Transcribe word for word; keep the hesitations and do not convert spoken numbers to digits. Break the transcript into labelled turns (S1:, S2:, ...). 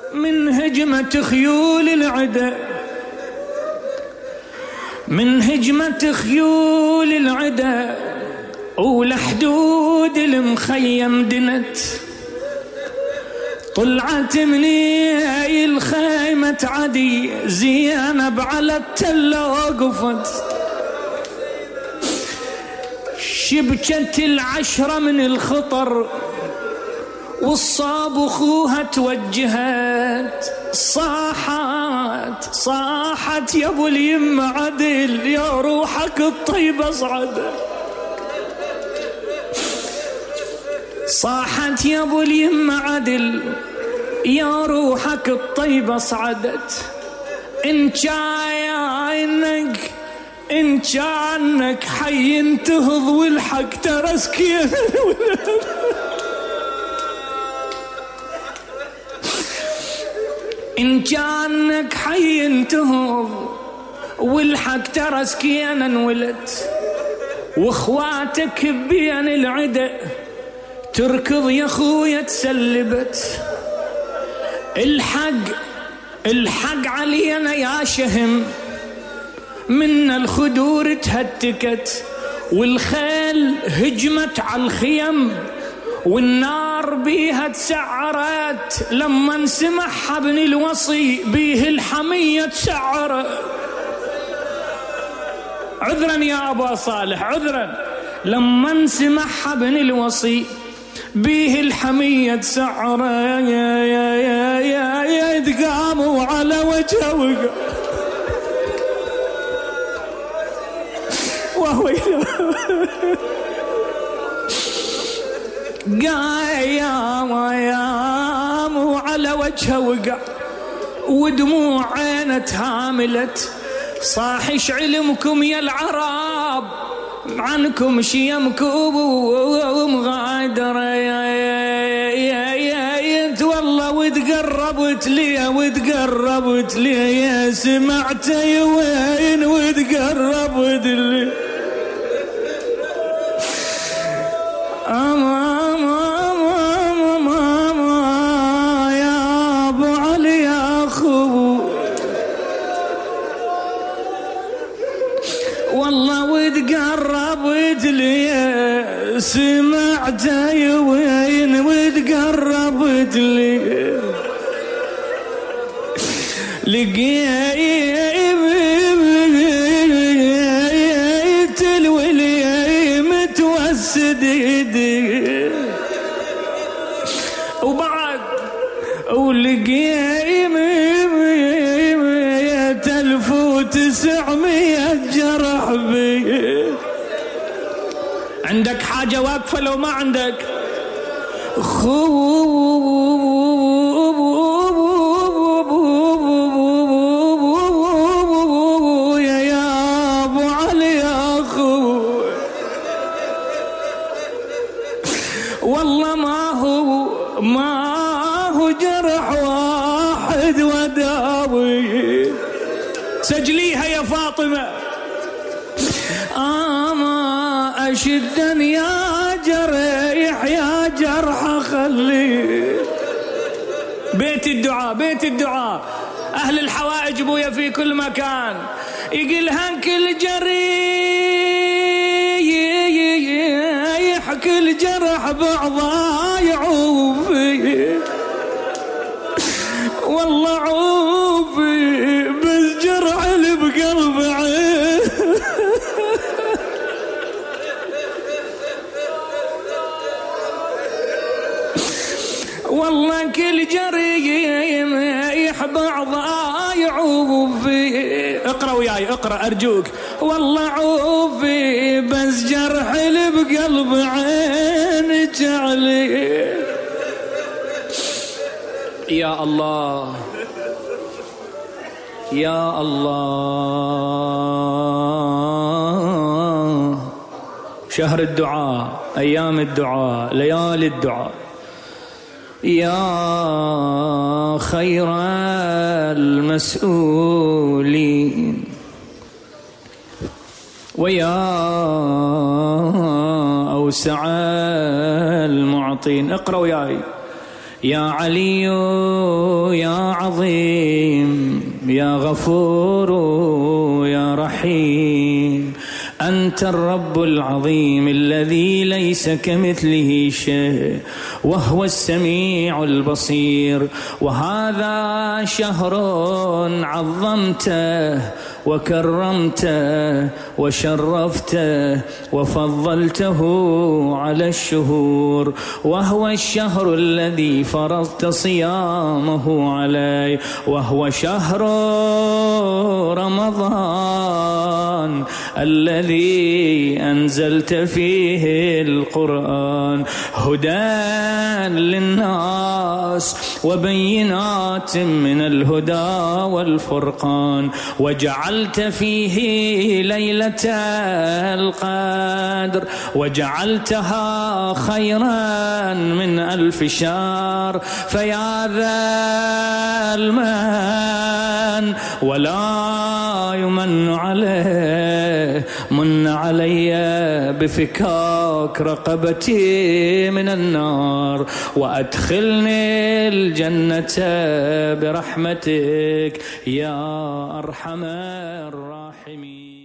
S1: من هجمة خيول العدا، من هجمة خيول العدا ولحدود المخيم دنت، طلعت مني الخيمة عدي زينب على التلة وقفت، شبكت العشرة من الخطر والصاب اخوها توجهت، صاحت صاحت يا ابو اليم عدل يا روحك الطيب اصعد، صاحت يا ابو اليم عدل يا روحك الطيب اصعدت، ان كانك ان كانك حي انتهض والحق ترسك يا إن كانك حي انتهض والحق ترى سكينا انولد، واخواتك بين العدا تركض يا خويا تسلبت، الحق الحق علينا يا شهم من الخدور تهتكت، والخيل هجمت على الخيم والنار بيها تسعرت، لما انسمعها ابن الوصي بيه الحمية تسعرت. عذرا يا أبا صالح عذرا، لما انسمعها ابن الوصي بيه الحمية تسعرت، يا يا يا يا يا تقاموا على وجهه وقع وهو قايم ويام وعلى وجهه وقع ودموع عينه تهاملت، صاحش علمكم يا العرب عنكم شيمكم ومغادرة، يا يا يا يا والله وتقربت لي وتقربت لي يا سمعت يا وين وتقربت لي أما وتقربت لي سمعت يا وين وتقربت لي لقيت الولي متوسد يدي وبعد ولقيت ألف وتسعمية جرح بي. عندك حاجة واقفة لو ما عندك؟ خو يا يا ابو علي يا خو، والله ما هو ما هو جرح واحد وداوي. سجليها يا فاطمة. اما اشدا يا جريح يا جرح خلي. بيت الدعاء بيت الدعاء، اهل الحوائج بويا في كل مكان يقول هنك الجريح كل جرح بعضا يعوفي، والله عوفي بس جرح اللي بقلب عين. والله كل جريح بعضا يعوفي. اقرأ وياي اقرأ ارجوك. والله عوفي بس جرح اللي بقلب عين جعلي. يا الله يا الله، شهر الدعاء، أيام الدعاء، ليالي الدعاء، يا خير المسؤولين ويا أوسع المعطين. اقرأ وياي. يا علي يا عظيم يا غفور يا رحيم، أنت الرب العظيم الذي ليس كمثله شيء وهو السميع البصير. وهذا شهر عظمته وكرمته وشرفته وفضلته على الشهور، وهو الشهر الذي فرضت صيامه علي، وهو شهر رمضان الذي أنزلت فيه القرآن هدى للناس وبينات من الهدى والفرقان، وجعلت فيه ليلة القدر وجعلتها خيرا من ألف شهر. فيا ذا المن ولا يمن عليه، من علي بفكاك رقبتي من النار، وأدخلني الجنة برحمتك يا أرحم الراحمين.